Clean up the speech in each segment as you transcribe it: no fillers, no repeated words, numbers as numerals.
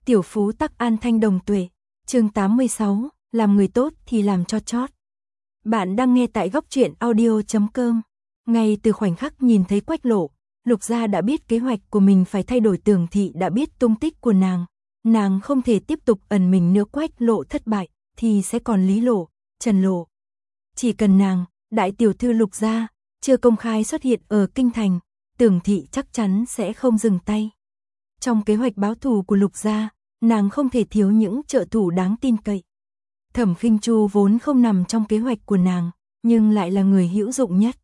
Tiểu phú tắc an thanh đồng tuệ. Chương 86, làm người tốt thì làm cho chót. Bạn đang nghe tại góc truyện audio.com. Ngay từ khoảnh khắc nhìn thấy Quách Lộ, Lục Gia đã biết kế hoạch của mình phải thay đổi. Tưởng Thị đã biết tung tích của nàng không thể tiếp tục ẩn mình nữa. Quách Lộ thất bại thì sẽ còn Lý Lộ, Trần Lộ. Chỉ cần nàng, đại tiểu thư Lục Gia, chưa công khai xuất hiện ở kinh thành, Tưởng Thị chắc chắn sẽ không dừng tay. Trong kế hoạch báo thù của Lục Gia, nàng không thể thiếu những trợ thủ đáng tin cậy. Thẩm Khinh Chu vốn không nằm trong kế hoạch của nàng, nhưng lại là người hữu dụng nhất.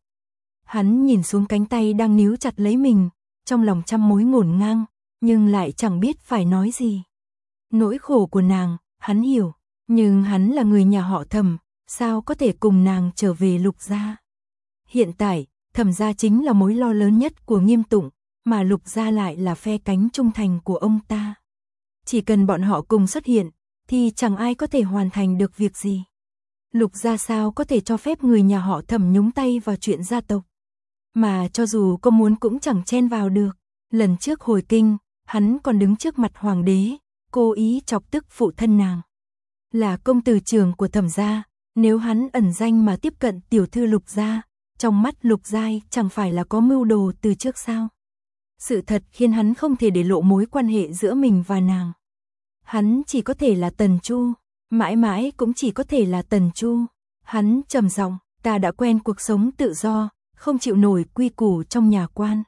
Hắn nhìn xuống cánh tay đang níu chặt lấy mình, trong lòng trăm mối ngổn ngang, nhưng lại chẳng biết phải nói gì. Nỗi khổ của nàng, hắn hiểu, nhưng hắn là người nhà họ Thẩm, sao có thể cùng nàng trở về Lục Gia. Hiện tại, Thẩm gia chính là mối lo lớn nhất của Nghiêm Tụng, mà Lục Gia lại là phe cánh trung thành của ông ta. Chỉ cần bọn họ cùng xuất hiện, thì chẳng ai có thể hoàn thành được việc gì. Lục Gia sao có thể cho phép người nhà họ Thẩm nhúng tay vào chuyện gia tộc. Mà cho dù có muốn cũng chẳng chen vào được. Lần trước hồi kinh, hắn còn đứng trước mặt hoàng đế, cố ý chọc tức phụ thân nàng. Là công tử trưởng của Thẩm gia, nếu hắn ẩn danh mà tiếp cận tiểu thư Lục Gia, trong mắt Lục Giai chẳng phải là có mưu đồ từ trước sao? Sự thật khiến hắn không thể để lộ mối quan hệ giữa mình và nàng. Hắn chỉ có thể là Tần Chu, mãi mãi cũng chỉ có thể là Tần Chu. Hắn trầm giọng, ta đã quen cuộc sống tự do, không chịu nổi quy củ trong nhà quan.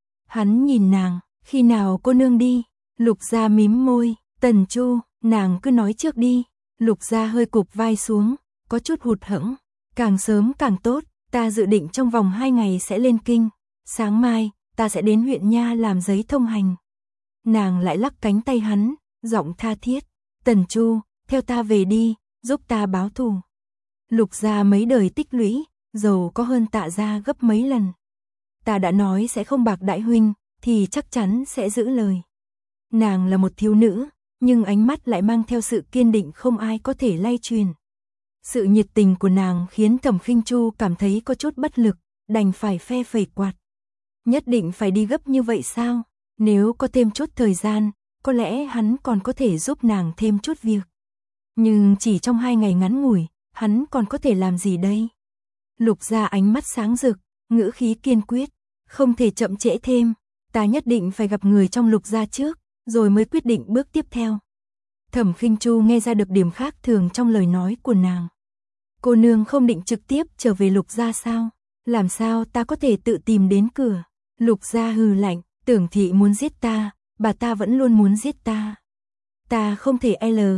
Hắn nhìn nàng, khi nào cô nương đi? Lục Gia mím môi, Tần Chu, nàng cứ nói trước đi. Lục Gia hơi cụp vai xuống, có chút hụt hẫng, càng sớm càng tốt, ta dự định trong vòng 2 ngày sẽ lên kinh, sáng mai ta sẽ đến huyện nha làm giấy thông hành. Nàng lại lắc cánh tay hắn, giọng tha thiết, Tần Chu, theo ta về đi, giúp ta báo thù. Lục Gia mấy đời tích lũy, giàu có hơn Tạ gia gấp mấy lần. Ta đã nói sẽ không bạc đãi huynh, thì chắc chắn sẽ giữ lời. Nàng là một thiếu nữ, nhưng ánh mắt lại mang theo sự kiên định không ai có thể lay truyền. Sự nhiệt tình của nàng khiến Thẩm Khinh Chu cảm thấy có chút bất lực, đành phải phe phẩy quạt. Nhất định phải đi gấp như vậy sao? Nếu có thêm chút thời gian, có lẽ hắn còn có thể giúp nàng thêm chút việc. Nhưng chỉ trong 2 ngày ngắn ngủi, hắn còn có thể làm gì đây? Lục Gia ánh mắt sáng rực, ngữ khí kiên quyết, không thể chậm trễ thêm, ta nhất định phải gặp người trong Lục Gia trước, rồi mới quyết định bước tiếp theo. Thẩm Khinh Chu nghe ra được điểm khác thường trong lời nói của nàng. Cô nương không định trực tiếp trở về Lục Gia sao? Làm sao ta có thể tự tìm đến cửa? Lục Gia hừ lạnh, Tưởng Thị muốn giết ta, bà ta vẫn luôn muốn giết ta. Ta không thể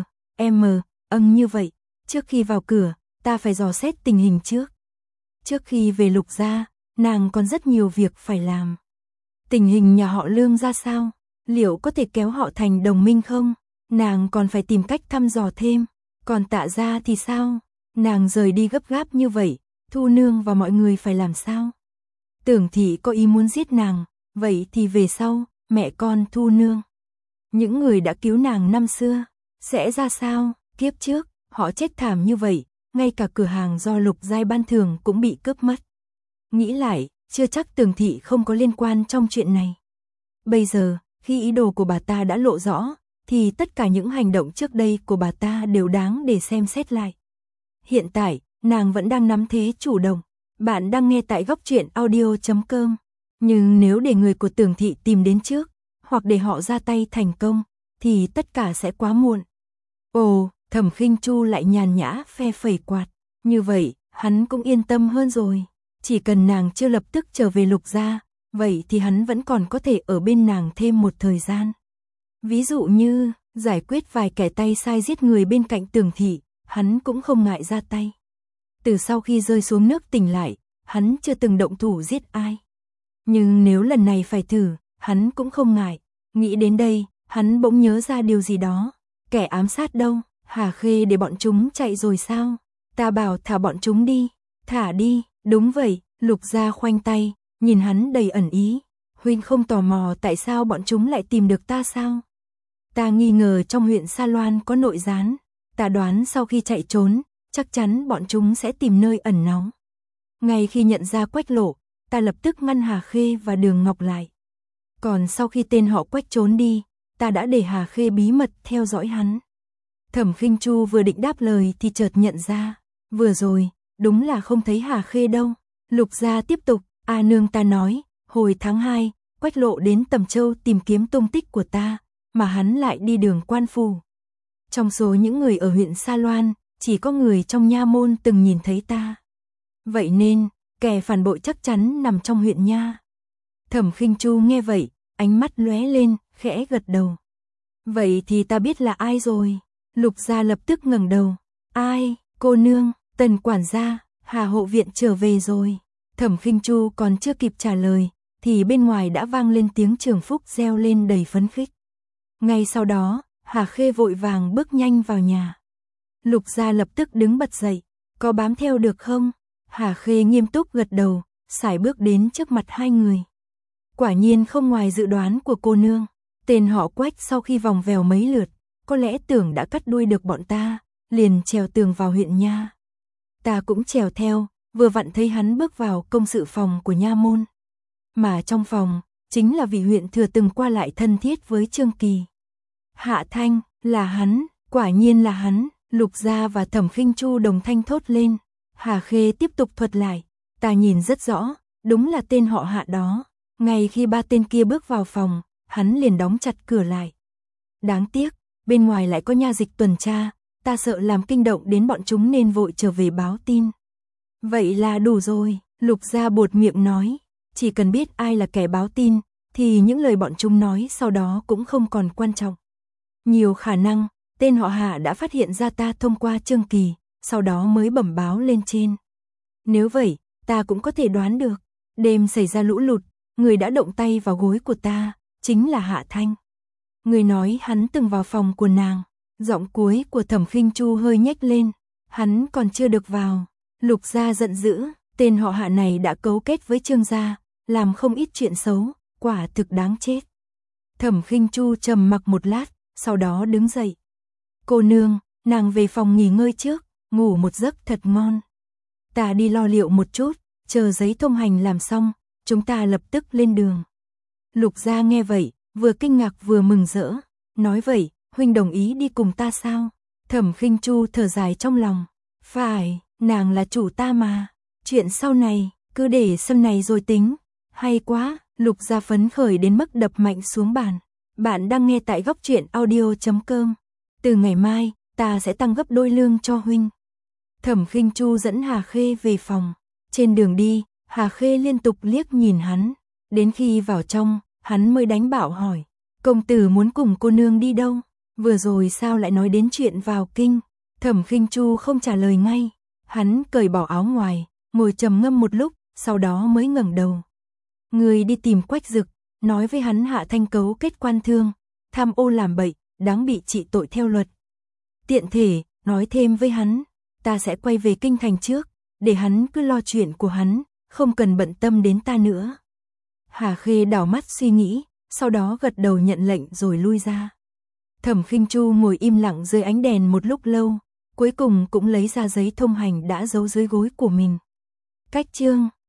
như vậy, trước khi vào cửa, ta phải dò xét tình hình trước. Trước khi về Lục Gia, nàng còn rất nhiều việc phải làm. Tình hình nhà họ Lương ra sao? Liệu có thể kéo họ thành đồng minh không? Nàng còn phải tìm cách thăm dò thêm. Còn Tạ gia thì sao? Nàng rời đi gấp gáp như vậy, Thu nương và mọi người phải làm sao? Tưởng Thị có ý muốn giết nàng, vậy thì về sau, mẹ con Thu nương, những người đã cứu nàng năm xưa, sẽ ra sao? Kiếp trước, họ chết thảm như vậy, ngay cả cửa hàng do Lục Giai ban thưởng cũng bị cướp mất. Nghĩ lại, chưa chắc Tưởng Thị không có liên quan trong chuyện này. Bây giờ, khi ý đồ của bà ta đã lộ rõ, thì tất cả những hành động trước đây của bà ta đều đáng để xem xét lại. Hiện tại, nàng vẫn đang nắm thế chủ động. Bạn đang nghe tại góc truyện audio.com. Nhưng nếu để người của Tưởng Thị tìm đến trước, hoặc để họ ra tay thành công, thì tất cả sẽ quá muộn. Ồ, Thẩm Khinh Chu lại nhàn nhã phe phẩy quạt. Như vậy, hắn cũng yên tâm hơn rồi. Chỉ cần nàng chưa lập tức trở về Lục Gia, vậy thì hắn vẫn còn có thể ở bên nàng thêm một thời gian. Ví dụ như, giải quyết vài kẻ tay sai giết người bên cạnh Tưởng Thị, hắn cũng không ngại ra tay. Từ sau khi rơi xuống nước tỉnh lại, hắn chưa từng động thủ giết ai. Nhưng nếu lần này phải thử, hắn cũng không ngại. Nghĩ đến đây, hắn bỗng nhớ ra điều gì đó. Kẻ ám sát đâu? Hà Khê để bọn chúng chạy rồi sao? Ta bảo thả bọn chúng đi. Thả đi, đúng vậy. Lục Gia khoanh tay, nhìn hắn đầy ẩn ý. Huynh không tò mò tại sao bọn chúng lại tìm được ta sao? Ta nghi ngờ trong huyện Sa Loan có nội gián. Ta đoán sau khi chạy trốn, chắc chắn bọn chúng sẽ tìm nơi ẩn náu. Ngay khi nhận ra Quách Lộ, ta lập tức ngăn Hà Khê và Đường Ngọc lại. Còn sau khi tên họ Quách trốn đi, ta đã để Hà Khê bí mật theo dõi hắn. Thẩm Khinh Chu vừa định đáp lời thì chợt nhận ra, vừa rồi, đúng là không thấy Hà Khê đâu. Lục Gia tiếp tục, A nương ta nói, hồi tháng 2, Quách Lộ đến Tầm Châu tìm kiếm tung tích của ta, mà hắn lại đi đường Quan Phủ. Trong số những người ở huyện Sa Loan, chỉ có người trong nha môn từng nhìn thấy ta. Vậy nên, kẻ phản bội chắc chắn nằm trong huyện nha. Thẩm Khinh Chu nghe vậy, ánh mắt lóe lên, khẽ gật đầu. Vậy thì ta biết là ai rồi. Lục Gia lập tức ngẩng đầu. Ai, cô nương, Tần quản gia, Hà hộ viện trở về rồi. Thẩm Khinh Chu còn chưa kịp trả lời, thì bên ngoài đã vang lên tiếng Trường Phúc reo lên đầy phấn khích. Ngay sau đó, Hà Khê vội vàng bước nhanh vào nhà. Lục Gia lập tức đứng bật dậy, có bám theo được không? Hà Khê nghiêm túc gật đầu, sải bước đến trước mặt hai người. Quả nhiên không ngoài dự đoán của cô nương, tên họ Quách sau khi vòng vèo mấy lượt, có lẽ tưởng đã cắt đuôi được bọn ta, liền trèo tường vào huyện nha. Ta cũng trèo theo, vừa vặn thấy hắn bước vào công sự phòng của nha môn. Mà trong phòng, chính là vị huyện thừa từng qua lại thân thiết với Trương Kỳ. Hạ Thanh, là hắn, quả nhiên là hắn. Lục Gia và Thẩm Khinh Chu đồng thanh thốt lên. Hà Khê tiếp tục thuật lại, ta nhìn rất rõ, đúng là tên họ Hạ đó. Ngay khi ba tên kia bước vào phòng, hắn liền đóng chặt cửa lại. Đáng tiếc, bên ngoài lại có nha dịch tuần tra, ta sợ làm kinh động đến bọn chúng nên vội trở về báo tin. Vậy là đủ rồi, Lục Gia buột miệng nói, chỉ cần biết ai là kẻ báo tin, thì những lời bọn chúng nói sau đó cũng không còn quan trọng. Nhiều khả năng, tên họ Hạ đã phát hiện ra ta thông qua Trương Kỳ, sau đó mới bẩm báo lên trên. Nếu vậy, ta cũng có thể đoán được, đêm xảy ra lũ lụt, người đã động tay vào gối của ta, chính là Hạ Thanh. Người nói hắn từng vào phòng của nàng, giọng cuối của Thẩm Khinh Chu hơi nhếch lên, hắn còn chưa được vào. Lục Gia giận dữ, tên họ Hạ này đã cấu kết với Trương gia, làm không ít chuyện xấu, quả thực đáng chết. Thẩm Khinh Chu trầm mặc một lát, sau đó đứng dậy. Cô nương, nàng về phòng nghỉ ngơi trước, ngủ một giấc thật ngon. Ta đi lo liệu một chút, chờ giấy thông hành làm xong, chúng ta lập tức lên đường. Lục Gia nghe vậy, vừa kinh ngạc vừa mừng rỡ, nói vậy, huynh đồng ý đi cùng ta sao? Thẩm Khinh Chu thở dài trong lòng, phải, nàng là chủ ta mà, chuyện sau này, cứ để sau này rồi tính. Hay quá, Lục Gia phấn khởi đến mức đập mạnh xuống bàn. Bạn đang nghe tại Góc Truyện Audio.com. Từ ngày mai, ta sẽ tăng gấp đôi lương cho huynh. Thẩm Khinh Chu dẫn Hà Khê về phòng. Trên đường đi, Hà Khê liên tục liếc nhìn hắn. Đến khi vào trong, hắn mới đánh bảo hỏi. Công tử muốn cùng cô nương đi đâu? Vừa rồi sao lại nói đến chuyện vào kinh? Thẩm Khinh Chu không trả lời ngay. Hắn cởi bỏ áo ngoài, ngồi trầm ngâm một lúc, sau đó mới ngẩng đầu. Người đi tìm Quách Dực, nói với hắn Hạ Thanh cấu kết quan thương, tham ô làm bậy, đáng bị trị tội theo luật. Tiện thể, nói thêm với hắn, ta sẽ quay về kinh thành trước, để hắn cứ lo chuyện của hắn, không cần bận tâm đến ta nữa. Hà Khê đảo mắt suy nghĩ, sau đó gật đầu nhận lệnh rồi lui ra. Thẩm Khinh Chu ngồi im lặng dưới ánh đèn một lúc lâu, cuối cùng cũng lấy ra giấy thông hành đã giấu dưới gối của mình. Cách chương